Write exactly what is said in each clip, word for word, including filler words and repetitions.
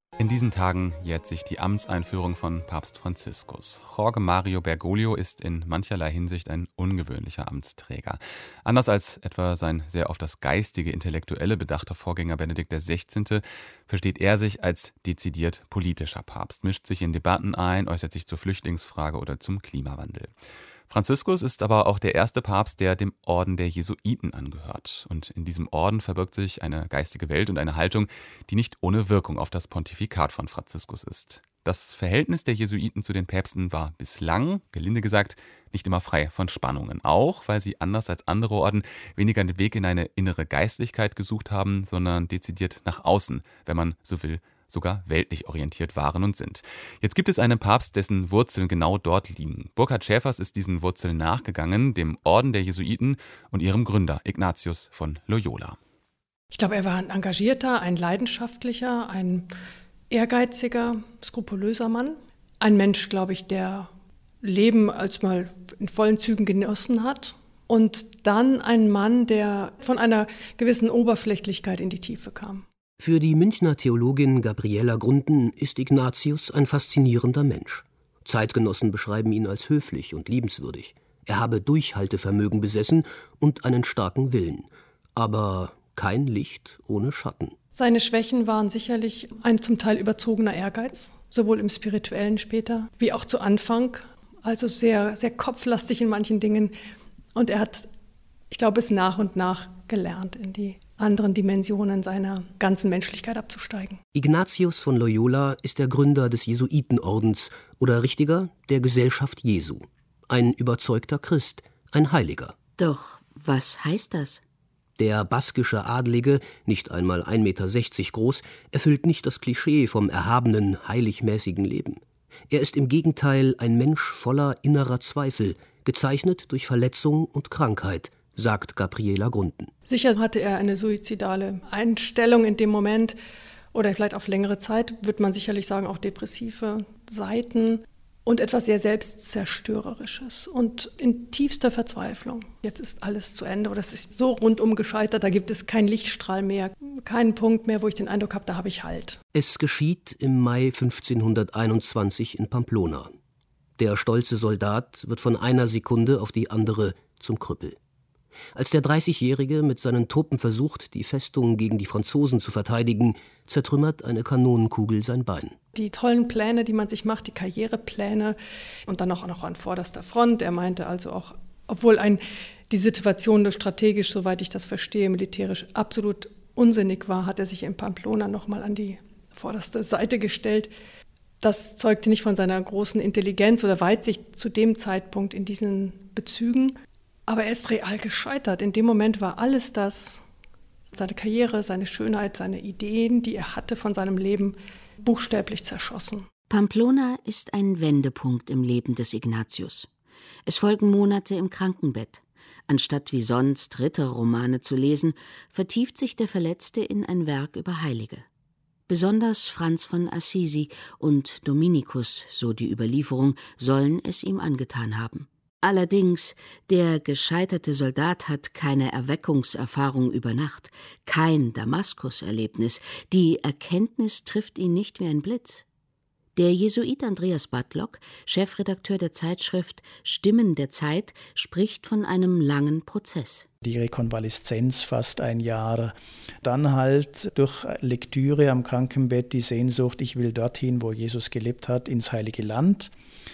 In diesen Tagen jährt sich die Amtseinführung von Papst Franziskus. Jorge Mario Bergoglio ist in mancherlei Hinsicht ein ungewöhnlicher Amtsträger. Anders als etwa sein sehr auf das geistige, intellektuelle bedachter Vorgänger Benedikt der Sechzehnte versteht er sich als dezidiert politischer Papst, mischt sich in Debatten ein, äußert sich zur Flüchtlingsfrage oder zum Klimawandel. Franziskus ist aber auch der erste Papst, der dem Orden der Jesuiten angehört. Und in diesem Orden verbirgt sich eine geistige Welt und eine Haltung, die nicht ohne Wirkung auf das Pontifikat von Franziskus ist. Das Verhältnis der Jesuiten zu den Päpsten war bislang, gelinde gesagt, nicht immer frei von Spannungen. Auch, weil sie anders als andere Orden weniger den Weg in eine innere Geistlichkeit gesucht haben, sondern dezidiert nach außen, wenn man so will, sogar weltlich orientiert waren und sind. Jetzt gibt es einen Papst, dessen Wurzeln genau dort liegen. Burkhard Schäfers ist diesen Wurzeln nachgegangen, dem Orden der Jesuiten und ihrem Gründer Ignatius von Loyola. Ich glaube, er war ein engagierter, ein leidenschaftlicher, ein ehrgeiziger, skrupulöser Mann. Ein Mensch, glaube ich, der Leben als mal in vollen Zügen genossen hat. Und dann ein Mann, der von einer gewissen Oberflächlichkeit in die Tiefe kam. Für die Münchner Theologin Gabriela Grunden ist Ignatius ein faszinierender Mensch. Zeitgenossen beschreiben ihn als höflich und liebenswürdig. Er habe Durchhaltevermögen besessen und einen starken Willen. Aber kein Licht ohne Schatten. Seine Schwächen waren sicherlich ein zum Teil überzogener Ehrgeiz, sowohl im Spirituellen später wie auch zu Anfang. Also sehr, sehr kopflastig in manchen Dingen. Und er hat, ich glaube, es nach und nach gelernt, in die anderen Dimensionen seiner ganzen Menschlichkeit abzusteigen. Ignatius von Loyola ist der Gründer des Jesuitenordens oder richtiger der Gesellschaft Jesu. Ein überzeugter Christ, ein Heiliger. Doch was heißt das? Der baskische Adlige, nicht einmal ein Meter sechzig groß, erfüllt nicht das Klischee vom erhabenen, heiligmäßigen Leben. Er ist im Gegenteil ein Mensch voller innerer Zweifel, gezeichnet durch Verletzung und Krankheit, sagt Gabriela Grunden. Sicher hatte er eine suizidale Einstellung in dem Moment oder vielleicht auf längere Zeit, wird man sicherlich sagen, auch depressive Seiten und etwas sehr Selbstzerstörerisches und in tiefster Verzweiflung. Jetzt ist alles zu Ende oder es ist so rundum gescheitert, da gibt es keinen Lichtstrahl mehr, keinen Punkt mehr, wo ich den Eindruck habe, da habe ich Halt. Es geschieht im Mai fünfzehnhunderteinundzwanzig in Pamplona. Der stolze Soldat wird von einer Sekunde auf die andere zum Krüppel. Als der dreißigjährige mit seinen Truppen versucht, die Festung gegen die Franzosen zu verteidigen, zertrümmert eine Kanonenkugel sein Bein. Die tollen Pläne, die man sich macht, die Karrierepläne und dann auch noch an vorderster Front. Er meinte also auch, obwohl ein, die Situation strategisch, soweit ich das verstehe, militärisch absolut unsinnig war, hat er sich in Pamplona nochmal an die vorderste Seite gestellt. Das zeugte nicht von seiner großen Intelligenz oder Weitsicht zu dem Zeitpunkt in diesen Bezügen. Aber er ist real gescheitert. In dem Moment war alles das, seine Karriere, seine Schönheit, seine Ideen, die er hatte von seinem Leben, buchstäblich zerschossen. Pamplona ist ein Wendepunkt im Leben des Ignatius. Es folgen Monate im Krankenbett. Anstatt wie sonst Ritterromane zu lesen, vertieft sich der Verletzte in ein Werk über Heilige. Besonders Franz von Assisi und Dominikus, so die Überlieferung, sollen es ihm angetan haben. Allerdings, der gescheiterte Soldat hat keine Erweckungserfahrung über Nacht, kein Damaskus-Erlebnis. Die Erkenntnis trifft ihn nicht wie ein Blitz. Der Jesuit Andreas Batlock, Chefredakteur der Zeitschrift Stimmen der Zeit, spricht von einem langen Prozess. Die Rekonvaleszenz fast ein Jahr. Dann halt durch Lektüre am Krankenbett die Sehnsucht, ich will dorthin, wo Jesus gelebt hat, ins Heilige Land.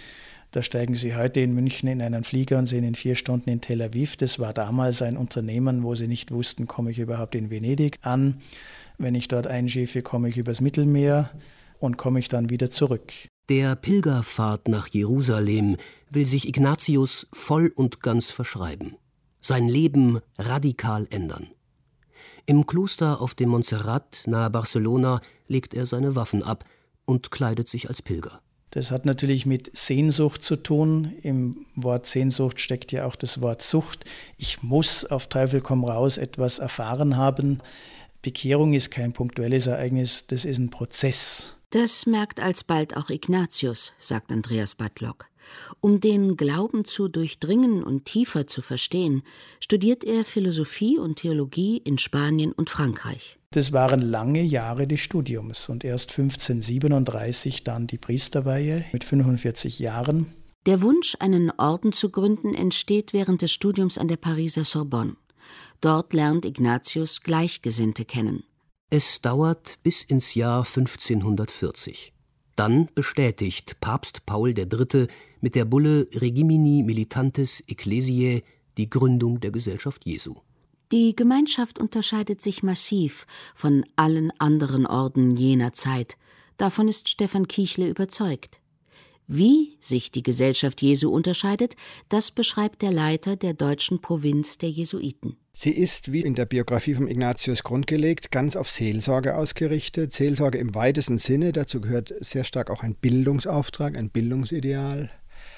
Da steigen Sie heute in München in einen Flieger und sind in vier Stunden in Tel Aviv. Das war damals ein Unternehmen, wo Sie nicht wussten, komme ich überhaupt in Venedig an. Wenn ich dort einschiffe, komme ich übers Mittelmeer und komme ich dann wieder zurück. Der Pilgerfahrt nach Jerusalem will sich Ignatius voll und ganz verschreiben. Sein Leben radikal ändern. Im Kloster auf dem Montserrat nahe Barcelona legt er seine Waffen ab und kleidet sich als Pilger. Das hat natürlich mit Sehnsucht zu tun. Im Wort Sehnsucht steckt ja auch das Wort Sucht. Ich muss auf Teufel komm raus etwas erfahren haben. Bekehrung ist kein punktuelles Ereignis, das ist ein Prozess. Das merkt alsbald auch Ignatius, sagt Andreas Batlock. Um den Glauben zu durchdringen und tiefer zu verstehen, studiert er Philosophie und Theologie in Spanien und Frankreich. Das waren lange Jahre des Studiums und erst fünfzehnhundertsiebenunddreißig dann die Priesterweihe mit fünfundvierzig Jahren. Der Wunsch, einen Orden zu gründen, entsteht während des Studiums an der Pariser Sorbonne. Dort lernt Ignatius Gleichgesinnte kennen. Es dauert bis ins Jahr fünfzehnhundertvierzig. Dann bestätigt Papst Paul der Dritte mit der Bulle Regimini Militantes Ecclesiae die Gründung der Gesellschaft Jesu. Die Gemeinschaft unterscheidet sich massiv von allen anderen Orden jener Zeit. Davon ist Stefan Kiechle überzeugt. Wie sich die Gesellschaft Jesu unterscheidet, das beschreibt der Leiter der deutschen Provinz der Jesuiten. Sie ist, wie in der Biografie von Ignatius grundgelegt, ganz auf Seelsorge ausgerichtet. Seelsorge im weitesten Sinne, dazu gehört sehr stark auch ein Bildungsauftrag, ein Bildungsideal.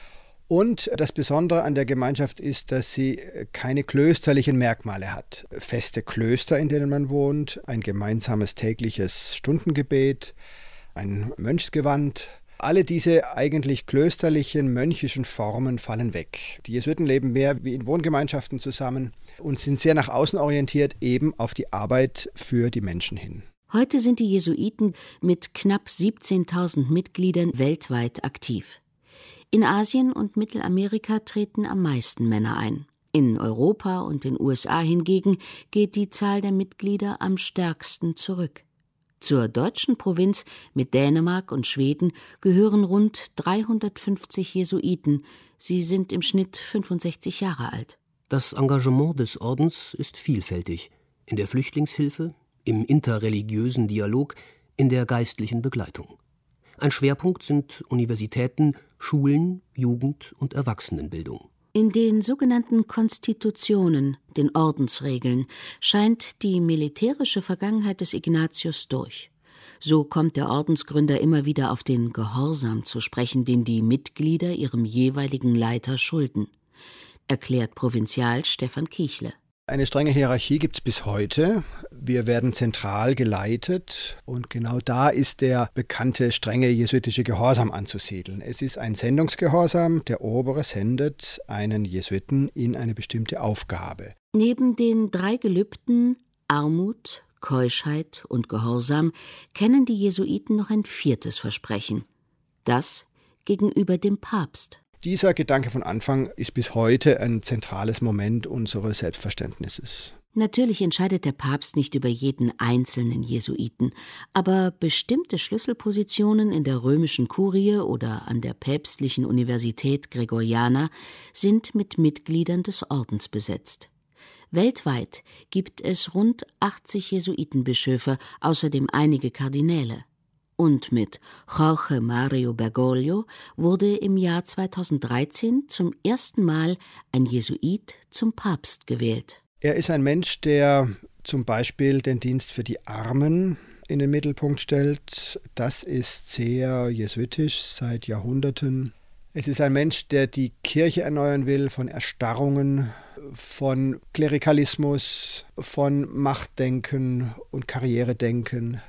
Und das Besondere an der Gemeinschaft ist, dass sie keine klösterlichen Merkmale hat. Feste Klöster, in denen man wohnt, ein gemeinsames tägliches Stundengebet, ein Mönchsgewand. Alle diese eigentlich klösterlichen, mönchischen Formen fallen weg. Die Jesuiten leben mehr wie in Wohngemeinschaften zusammen und sind sehr nach außen orientiert, eben auf die Arbeit für die Menschen hin. Heute sind die Jesuiten mit knapp siebzehntausend Mitgliedern weltweit aktiv. In Asien und Mittelamerika treten am meisten Männer ein. In Europa und den U S A hingegen geht die Zahl der Mitglieder am stärksten zurück. Zur deutschen Provinz mit Dänemark und Schweden gehören rund dreihundertfünfzig Jesuiten. Sie sind im Schnitt fünfundsechzig Jahre alt. Das Engagement des Ordens ist vielfältig. In der Flüchtlingshilfe, im interreligiösen Dialog, in der geistlichen Begleitung. Ein Schwerpunkt sind Universitäten, Schulen, Jugend- und Erwachsenenbildung. In den sogenannten Konstitutionen, den Ordensregeln, scheint die militärische Vergangenheit des Ignatius durch. So kommt der Ordensgründer immer wieder auf den Gehorsam zu sprechen, den die Mitglieder ihrem jeweiligen Leiter schulden, erklärt Provinzial Stefan Kiechle. Eine strenge Hierarchie gibt es bis heute. Wir werden zentral geleitet und genau da ist der bekannte strenge jesuitische Gehorsam anzusiedeln. Es ist ein Sendungsgehorsam, der Obere sendet einen Jesuiten in eine bestimmte Aufgabe. Neben den drei Gelübden Armut, Keuschheit und Gehorsam kennen die Jesuiten noch ein viertes Versprechen. Das gegenüber dem Papst. Dieser Gedanke von Anfang ist bis heute ein zentrales Moment unseres Selbstverständnisses. Natürlich entscheidet der Papst nicht über jeden einzelnen Jesuiten, aber bestimmte Schlüsselpositionen in der römischen Kurie oder an der päpstlichen Universität Gregoriana sind mit Mitgliedern des Ordens besetzt. Weltweit gibt es rund achtzig Jesuitenbischöfe, außerdem einige Kardinäle. Und mit Jorge Mario Bergoglio wurde im Jahr zweitausenddreizehn zum ersten Mal ein Jesuit zum Papst gewählt. Er ist ein Mensch, der zum Beispiel den Dienst für die Armen in den Mittelpunkt stellt. Das ist sehr jesuitisch seit Jahrhunderten. Es ist ein Mensch, der die Kirche erneuern will von Erstarrungen, von Klerikalismus, von Machtdenken und Karrieredenken.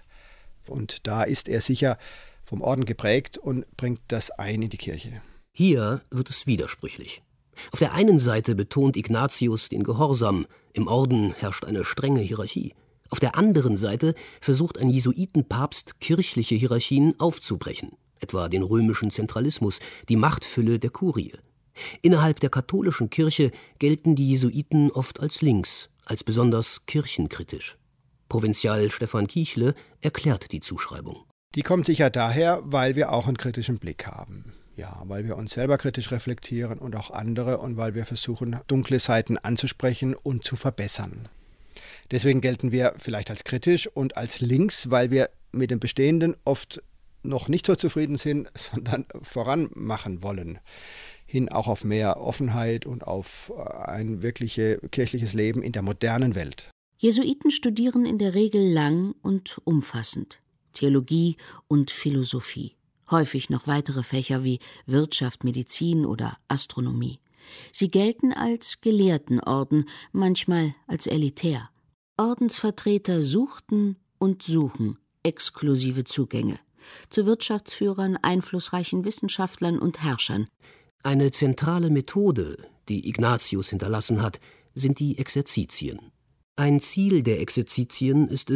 Und da ist er sicher vom Orden geprägt und bringt das ein in die Kirche. Hier wird es widersprüchlich. Auf der einen Seite betont Ignatius den Gehorsam, im Orden herrscht eine strenge Hierarchie. Auf der anderen Seite versucht ein Jesuitenpapst, kirchliche Hierarchien aufzubrechen, etwa den römischen Zentralismus, die Machtfülle der Kurie. Innerhalb der katholischen Kirche gelten die Jesuiten oft als links, als besonders kirchenkritisch. Provinzial Stefan Kiechle erklärt die Zuschreibung. Die kommt sicher daher, weil wir auch einen kritischen Blick haben. Ja, weil wir uns selber kritisch reflektieren und auch andere und weil wir versuchen, dunkle Seiten anzusprechen und zu verbessern. Deswegen gelten wir vielleicht als kritisch und als links, weil wir mit dem Bestehenden oft noch nicht so zufrieden sind, sondern voranmachen wollen. Hin auch auf mehr Offenheit und auf ein wirkliches kirchliches Leben in der modernen Welt. Jesuiten studieren in der Regel lang und umfassend Theologie und Philosophie, häufig noch weitere Fächer wie Wirtschaft, Medizin oder Astronomie. Sie gelten als Gelehrtenorden, manchmal als elitär. Ordensvertreter suchten und suchen exklusive Zugänge zu Wirtschaftsführern, einflussreichen Wissenschaftlern und Herrschern. Eine zentrale Methode, die Ignatius hinterlassen hat, sind die Exerzitien. Ein Ziel der Exerzitien ist es,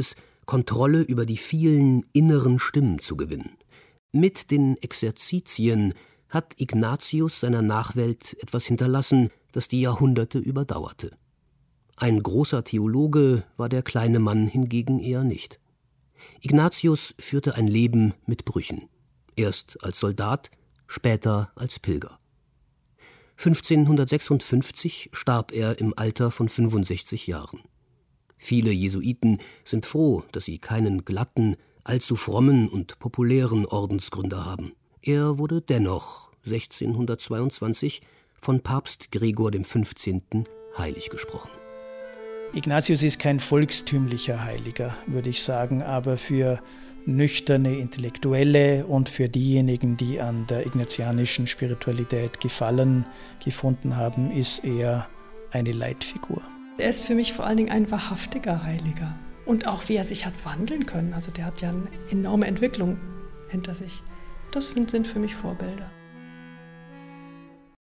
Kontrolle über die vielen inneren Stimmen zu gewinnen. Mit den Exerzitien hat Ignatius seiner Nachwelt etwas hinterlassen, das die Jahrhunderte überdauerte. Ein großer Theologe war der kleine Mann hingegen eher nicht. Ignatius führte ein Leben mit Brüchen. Erst als Soldat, später als Pilger. fünfzehnhundertsechsundfünfzig starb er im Alter von fünfundsechzig Jahren. Viele Jesuiten sind froh, dass sie keinen glatten, allzu frommen und populären Ordensgründer haben. Er wurde dennoch sechzehnhundertzweiundzwanzig von Papst Gregor dem Fünfzehnten heilig gesprochen. Ignatius ist kein volkstümlicher Heiliger, würde ich sagen, aber für nüchterne Intellektuelle und für diejenigen, die an der ignatianischen Spiritualität Gefallen gefunden haben, ist er eine Leitfigur. Er ist für mich vor allen Dingen ein wahrhaftiger Heiliger. Und auch wie er sich hat wandeln können. Also der hat ja eine enorme Entwicklung hinter sich. Das sind für mich Vorbilder.